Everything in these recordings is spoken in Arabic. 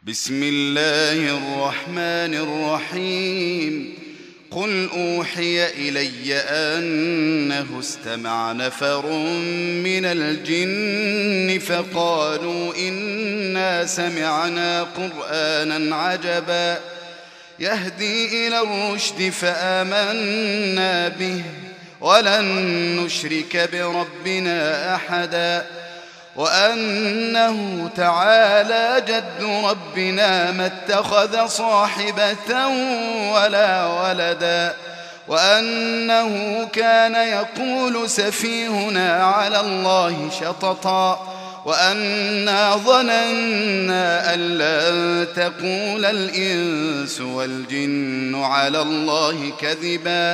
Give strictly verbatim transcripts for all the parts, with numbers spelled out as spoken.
بسم الله الرحمن الرحيم قل أوحي إلي أنه استمع نفر من الجن فقالوا إنا سمعنا قرآنا عجبا يهدي إلى الرشد فآمنا به ولن نشرك بربنا أحدا وأنه تعالى جد ربنا ما اتخذ صاحبة ولا ولدا وأنه كان يقول سفيهنا على الله شططا وأنا ظننا أن لن تقول الإنس والجن على الله كذبا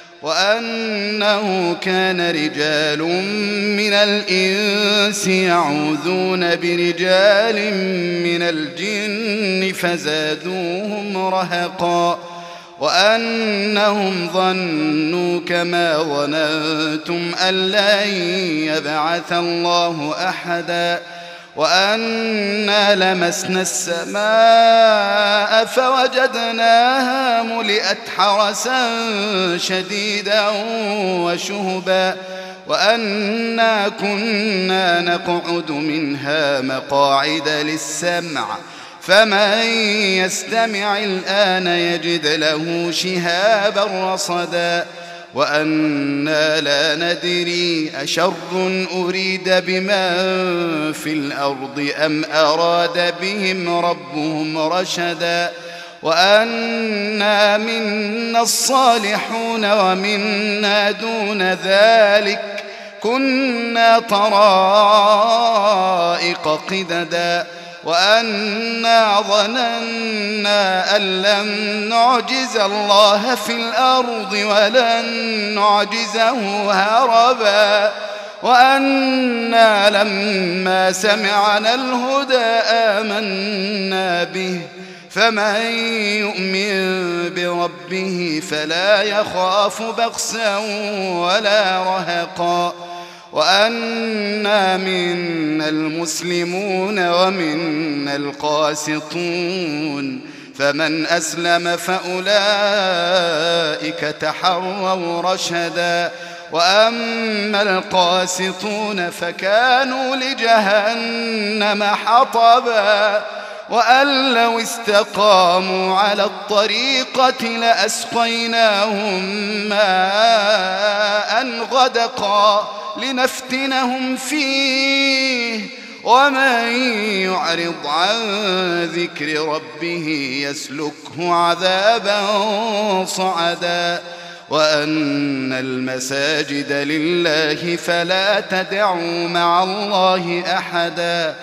وأنه كان رجال من الإنس يعوذون برجال من الجن فزادوهم رهقا وأنهم ظنوا كما ظننتم أن لن يبعث الله أحدا وأنا لمسنا السماء فوجدناها ملئت حرسا شديدا وشهبا وأنا كنا نقعد منها مقاعد للسمع فمن يستمع الآن يجد له شهابا رصدا وأنا لا ندري أشر أريد بمن في الأرض أم أراد بهم ربهم رشدا وأنا منا الصالحون ومنا دون ذلك كنا طرائق قددا وأنا ظننا أن لن نعجز الله في الأرض ولن نعجزه هربا وأنا لما سمعنا الهدى آمنا به فمن يؤمن بربه فلا يخاف بخسا ولا رهقا وأنا منا المسلمون ومنا القاسطون فمن أسلم فأولئك تحروا رشدا وأما القاسطون فكانوا لجهنم حطبا وأن لو استقاموا على الطريقة لأسقيناهم ماء غدقا لنفتنهم فيه ومن يعرض عن ذكر ربه يسلكه عذابا صعدا وأن المساجد لله فلا تدعوا مع الله أحدا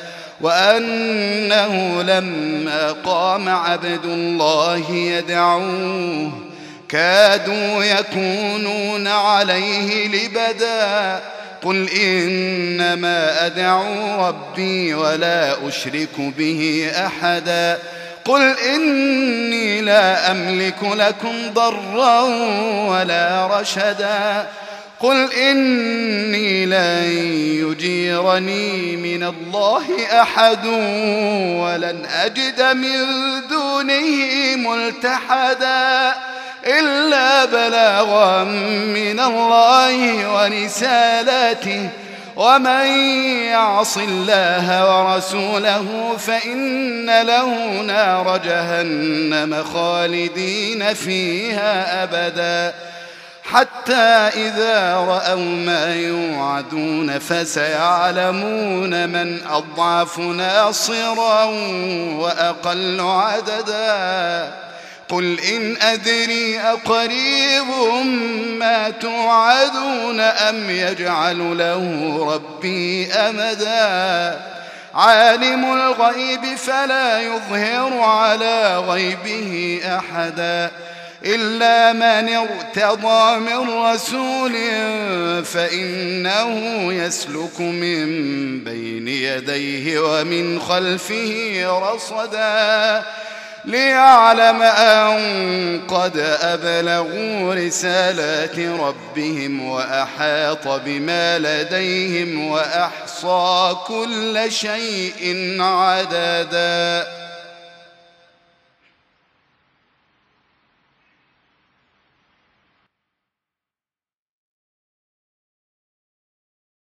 وأنه لما قام عبد الله يدعوه كادوا يكونون عليه لبدا قل إنما أدعو ربي ولا أشرك به أحدا قل إني لا أملك لكم ضرا ولا رشدا قل إني لن يجيرني من الله أحد ولن أجد من دونه ملتحدا إلا بلاغا من الله ورسالاته ومن يعص الله ورسوله فإن له نار جهنم خالدين فيها أبدا حتى إذا رأوا ما يوعدون فسيعلمون من أضعف ناصرا وأقل عددا قل إن أدري أقريب ما توعدون أم يجعل له ربي أمدا عالم الغيب فلا يظهر على غيبه أحدا إلا من ارتضى من رسول فإنه يسلك من بين يديه ومن خلفه رصدا ليعلم أن قد أبلغوا رسالات ربهم وأحاط بما لديهم وأحصى كل شيء عددا.